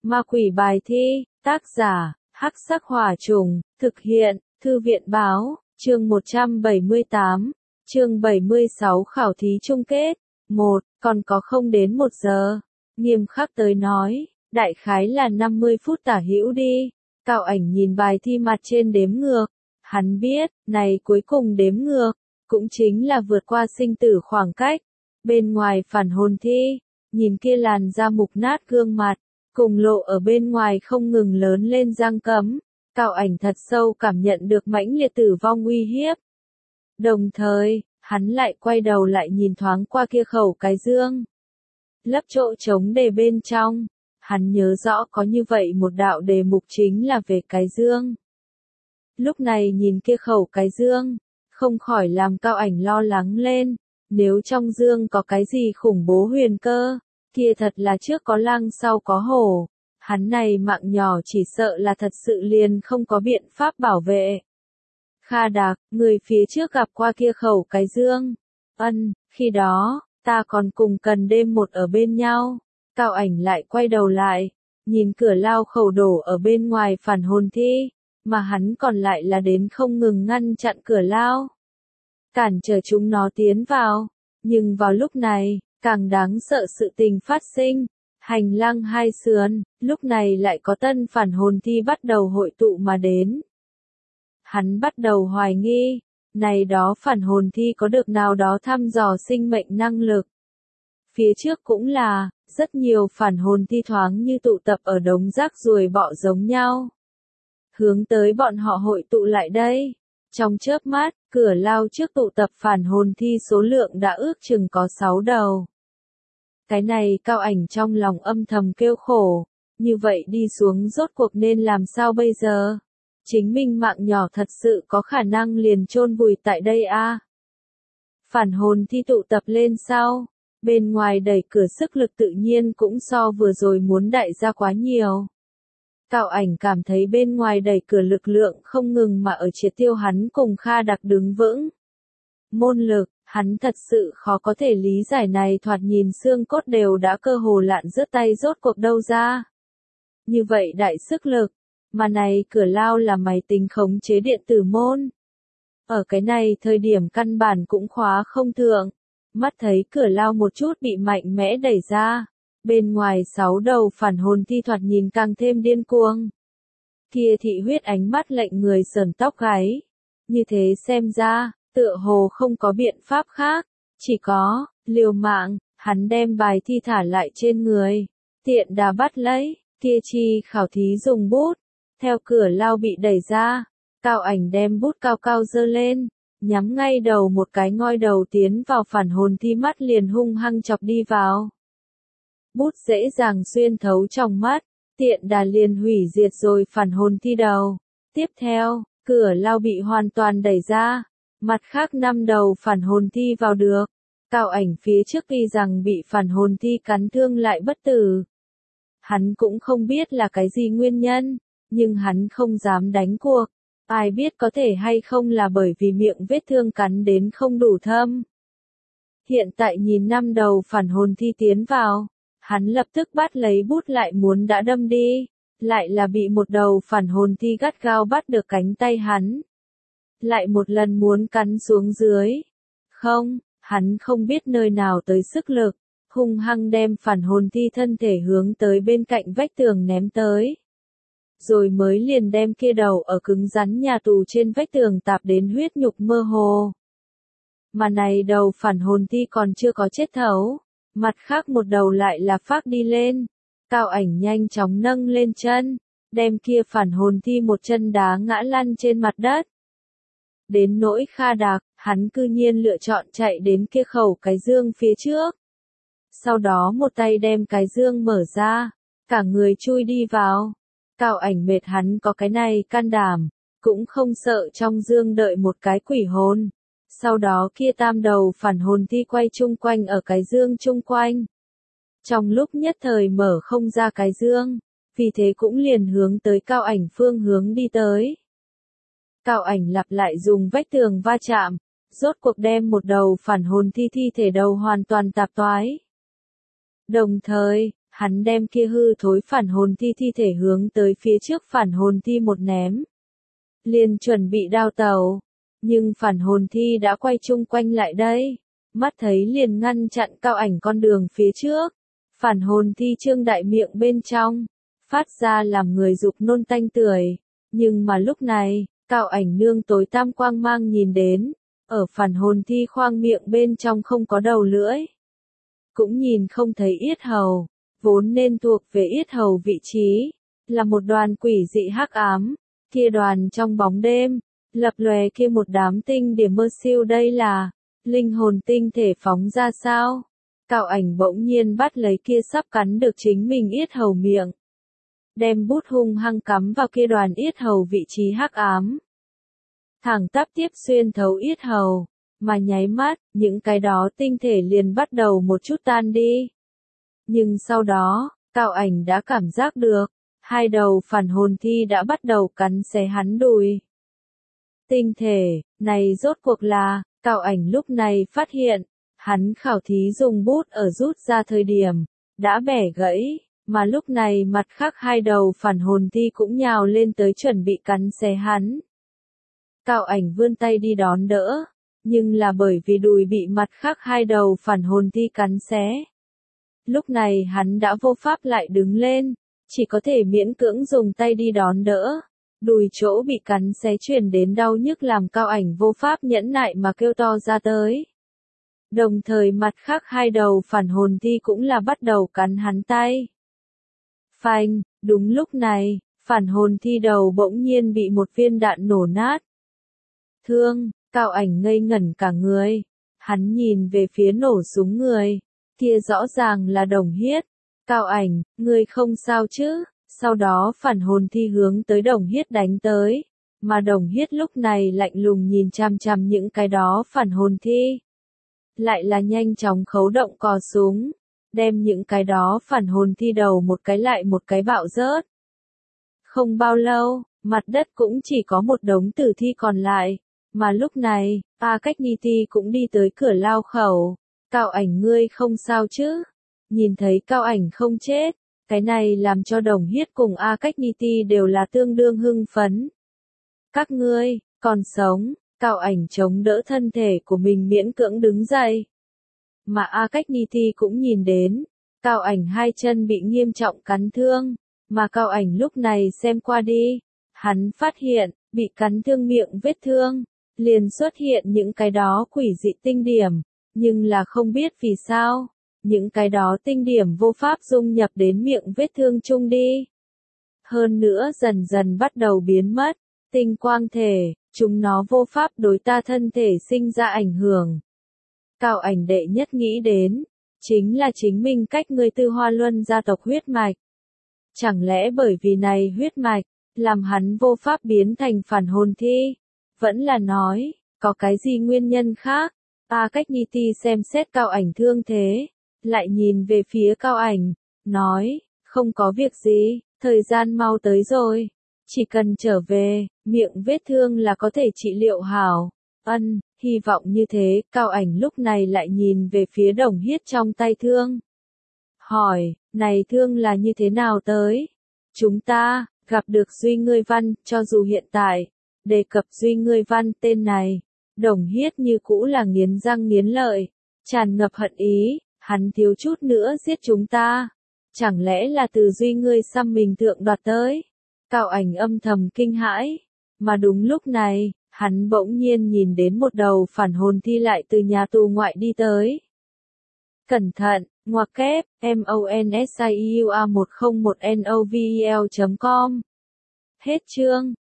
Ma quỷ bài thi, tác giả, Hắc Sắc Hỏa Trùng, thực hiện, Thư viện Báo, chương 178, chương 76 khảo thí chung kết. 1. Còn có không đến 1 giờ. Nghiêm khắc tới nói, đại khái là 50 phút tả hữu đi. Cao Ảnh nhìn bài thi mặt trên đếm ngược. Hắn biết, này cuối cùng đếm ngược, cũng chính là vượt qua sinh tử khoảng cách. Bên ngoài phản hồn thi, nhìn kia làn da mục nát gương mặt, cùng lộ ở bên ngoài không ngừng lớn lên răng cấm. Cao Ảnh thật sâu cảm nhận được mãnh liệt tử vong uy hiếp. Đồng thời, hắn lại quay đầu lại nhìn thoáng qua kia khẩu cái dương. Lấp chỗ trống đề bên trong, hắn nhớ rõ có như vậy một đạo đề mục chính là về cái dương. Lúc này nhìn kia khẩu cái dương, không khỏi làm Cao Ảnh lo lắng lên, nếu trong dương có cái gì khủng bố huyền cơ, kia thật là trước có lăng sau có hổ, hắn này mạng nhỏ chỉ sợ là thật sự liền không có biện pháp bảo vệ. Kha Đạc, người phía trước gặp qua kia khẩu cái dương. Khi đó, ta còn cùng Cần đêm một ở bên nhau. Cao Ảnh lại quay đầu lại, nhìn cửa lao khẩu đổ ở bên ngoài phản hồn thi, mà hắn còn lại là đến không ngừng ngăn chặn cửa lao, cản trở chúng nó tiến vào. Nhưng vào lúc này, càng đáng sợ sự tình phát sinh. Hành lang hai sườn, lúc này lại có tân phản hồn thi bắt đầu hội tụ mà đến. Hắn bắt đầu hoài nghi, này đó phản hồn thi có được nào đó thăm dò sinh mệnh năng lực. Phía trước cũng là, rất nhiều phản hồn thi thoáng như tụ tập ở đống rác ruồi bọ giống nhau. Hướng tới bọn họ hội tụ lại đây. Trong chớp mắt, cửa lao trước tụ tập phản hồn thi số lượng đã ước chừng có 6 đầu. Cái này Cao Ảnh trong lòng âm thầm kêu khổ, như vậy đi xuống rốt cuộc nên làm sao bây giờ? Chính mình mạng nhỏ thật sự có khả năng liền chôn vùi tại đây a? Phản hồn thi tụ tập lên sau, bên ngoài đẩy cửa sức lực tự nhiên cũng so vừa rồi muốn đại ra quá nhiều. Cao Ảnh cảm thấy bên ngoài đẩy cửa lực lượng không ngừng mà ở triệt tiêu hắn cùng Kha Đạc đứng vững. Môn lực, hắn thật sự khó có thể lý giải này, thoạt nhìn xương cốt đều đã cơ hồ lạn rớt tay rốt cuộc đâu ra. Như vậy đại sức lực, mà này cửa lao là máy tính khống chế điện tử môn. Ở cái này thời điểm căn bản cũng khóa không thượng, mắt thấy cửa lao một chút bị mạnh mẽ đẩy ra. Bên ngoài 6 đầu phản hồn thi thoạt nhìn càng thêm điên cuồng. Kia thị huyết ánh mắt lệnh người sởn tóc gáy. Như thế xem ra, tựa hồ không có biện pháp khác, chỉ có, liều mạng. Hắn đem bài thi thả lại trên người, tiện đà bắt lấy, kia chi khảo thí dùng bút. Theo cửa lao bị đẩy ra, Cao Ảnh đem bút cao cao giơ lên, nhắm ngay đầu một cái ngoi đầu tiến vào phản hồn thi mắt liền hung hăng chọc đi vào. Bút dễ dàng xuyên thấu trong mắt, tiện đà liền hủy diệt rồi phản hồn thi đầu. Tiếp theo, cửa lao bị hoàn toàn đẩy ra, mặt khác 5 đầu phản hồn thi vào được. Cao Ảnh phía trước tuy rằng bị phản hồn thi cắn thương lại bất tử. Hắn cũng không biết là cái gì nguyên nhân, nhưng hắn không dám đánh cuộc. Ai biết có thể hay không là bởi vì miệng vết thương cắn đến không đủ thâm. Hiện tại nhìn 5 đầu phản hồn thi tiến vào, hắn lập tức bắt lấy bút lại muốn đã đâm đi, lại là bị một đầu phản hồn thi gắt gao bắt được cánh tay hắn. Lại một lần muốn cắn xuống dưới. Không, hắn không biết nơi nào tới sức lực, hung hăng đem phản hồn thi thân thể hướng tới bên cạnh vách tường ném tới. Rồi mới liền đem kia đầu ở cứng rắn nhà tù trên vách tường tạp đến huyết nhục mơ hồ. Mà này đầu phản hồn thi còn chưa có chết thấu. Mặt khác một đầu lại là phác đi lên. Cao Ảnh nhanh chóng nâng lên chân, đem kia phản hồn thi một chân đá ngã lăn trên mặt đất. Đến nỗi Kha Đạc, hắn cư nhiên lựa chọn chạy đến kia khẩu cái dương phía trước. Sau đó một tay đem cái dương mở ra, cả người chui đi vào. Cao Ảnh mệt hắn có cái này can đảm, cũng không sợ trong dương đợi một cái quỷ hồn. Sau đó kia 3 đầu phản hồn thi quay chung quanh ở cái dương chung quanh. Trong lúc nhất thời mở không ra cái dương, vì thế cũng liền hướng tới Cao Ảnh phương hướng đi tới. Cao Ảnh lặp lại dùng vách tường va chạm, rốt cuộc đem một đầu phản hồn thi thi thể đầu hoàn toàn tạp toái. Đồng thời, Hắn đem kia hư thối phản hồn thi thi thể hướng tới phía trước phản hồn thi một ném. Liền chuẩn bị đao tàu. Nhưng phản hồn thi đã quay chung quanh lại đây. Mắt thấy liền ngăn chặn Cao Ảnh con đường phía trước. Phản hồn thi trương đại miệng bên trong. Phát ra làm người dục nôn tanh tưởi. Nhưng mà lúc này, Cao Ảnh nương tối tam quang mang nhìn đến. Ở phản hồn thi khoang miệng bên trong không có đầu lưỡi. Cũng nhìn không thấy yết hầu. Vốn nên thuộc về yết hầu vị trí. Là một đoàn quỷ dị hắc ám. Kia đoàn trong bóng đêm. Lập lòe kia một đám tinh điểm mơ siêu, đây là linh hồn tinh thể phóng ra sao? Cao Ảnh bỗng nhiên bắt lấy kia sắp cắn được chính mình yết hầu miệng. Đem bút hung hăng cắm vào kia đoàn yết hầu vị trí hắc ám. Thẳng tắp tiếp xuyên thấu yết hầu, mà nháy mắt, những cái đó tinh thể liền bắt đầu một chút tan đi. Nhưng sau đó, Cao Ảnh đã cảm giác được, hai đầu phản hồn thi đã bắt đầu cắn xé hắn đùi. Tinh thể, này rốt cuộc là, Cao Ảnh lúc này phát hiện, hắn khảo thí dùng bút ở rút ra thời điểm, đã bẻ gãy, mà lúc này mặt khác hai đầu phản hồn thi cũng nhào lên tới chuẩn bị cắn xé hắn. Cao Ảnh vươn tay đi đón đỡ, nhưng là bởi vì đùi bị mặt khác hai đầu phản hồn thi cắn xé. Lúc này hắn đã vô pháp lại đứng lên, chỉ có thể miễn cưỡng dùng tay đi đón đỡ. Đùi chỗ bị cắn xé truyền đến đau nhức làm Cao Ảnh vô pháp nhẫn nại mà kêu to ra tới. Đồng thời mặt khác hai đầu phản hồn thi cũng là bắt đầu cắn hắn tay. Phanh, đúng lúc này, phản hồn thi đầu bỗng nhiên bị một viên đạn nổ nát. Thương, Cao Ảnh ngây ngẩn cả người. Hắn nhìn về phía nổ súng người. Kia rõ ràng là Đồng Hiết. Cao Ảnh, ngươi không sao chứ? Sau đó phản hồn thi hướng tới Đồng Hiết đánh tới. Mà Đồng Hiết lúc này lạnh lùng nhìn chằm chằm những cái đó phản hồn thi. Lại là nhanh chóng khấu động cò súng. Đem những cái đó phản hồn thi đầu một cái lại một cái bạo rớt. Không bao lâu, mặt đất cũng chỉ có một đống tử thi còn lại. Mà lúc này, A Cách Ni Ti cũng đi tới cửa lao khẩu. Cao Ảnh, ngươi không sao chứ? Nhìn thấy Cao Ảnh không chết, cái này làm cho Đồng Hiết cùng A Cách Ni Ti đều là tương đương hưng phấn. Các ngươi, còn sống, Cao Ảnh chống đỡ thân thể của mình miễn cưỡng đứng dậy. Mà A Cách Ni Ti cũng nhìn đến, Cao Ảnh hai chân bị nghiêm trọng cắn thương, mà Cao Ảnh lúc này xem qua đi, hắn phát hiện, bị cắn thương miệng vết thương, liền xuất hiện những cái đó quỷ dị tinh điểm, nhưng là không biết vì sao, những cái đó tinh điểm vô pháp dung nhập đến miệng vết thương chung đi. Hơn nữa dần dần bắt đầu biến mất, tinh quang thể, chúng nó vô pháp đối ta thân thể sinh ra ảnh hưởng. Cao Ảnh đệ nhất nghĩ đến, chính là chính mình cách người Tư Hoa Luân gia tộc huyết mạch. Chẳng lẽ bởi vì này huyết mạch, làm hắn vô pháp biến thành phản hồn thi? Vẫn là nói, có cái gì nguyên nhân khác? A Cách Ni Ti xem xét Cao Ảnh thương thế, lại nhìn về phía Cao Ảnh, nói, không có việc gì, thời gian mau tới rồi. Chỉ cần trở về, miệng vết thương là có thể trị liệu hảo. Hy vọng như thế. Cao Ảnh lúc này lại nhìn về phía Đồng Hiết trong tay thương. Hỏi, này thương là như thế nào tới? Chúng ta, gặp được Duy Ngươi Văn, cho dù hiện tại, đề cập Duy Ngươi Văn tên này, Đồng Hiết như cũ là nghiến răng nghiến lợi, tràn ngập hận ý, hắn thiếu chút nữa giết chúng ta. Chẳng lẽ là từ Duy Ngươi xăm mình thượng đoạt tới? Cao Ảnh âm thầm kinh hãi, mà đúng lúc này, hắn bỗng nhiên nhìn đến một đầu phản hồn thi lại từ nhà tù ngoại đi tới. Cẩn thận, ngoặc kép, MONSIEUA1010novel.com. Hết chương.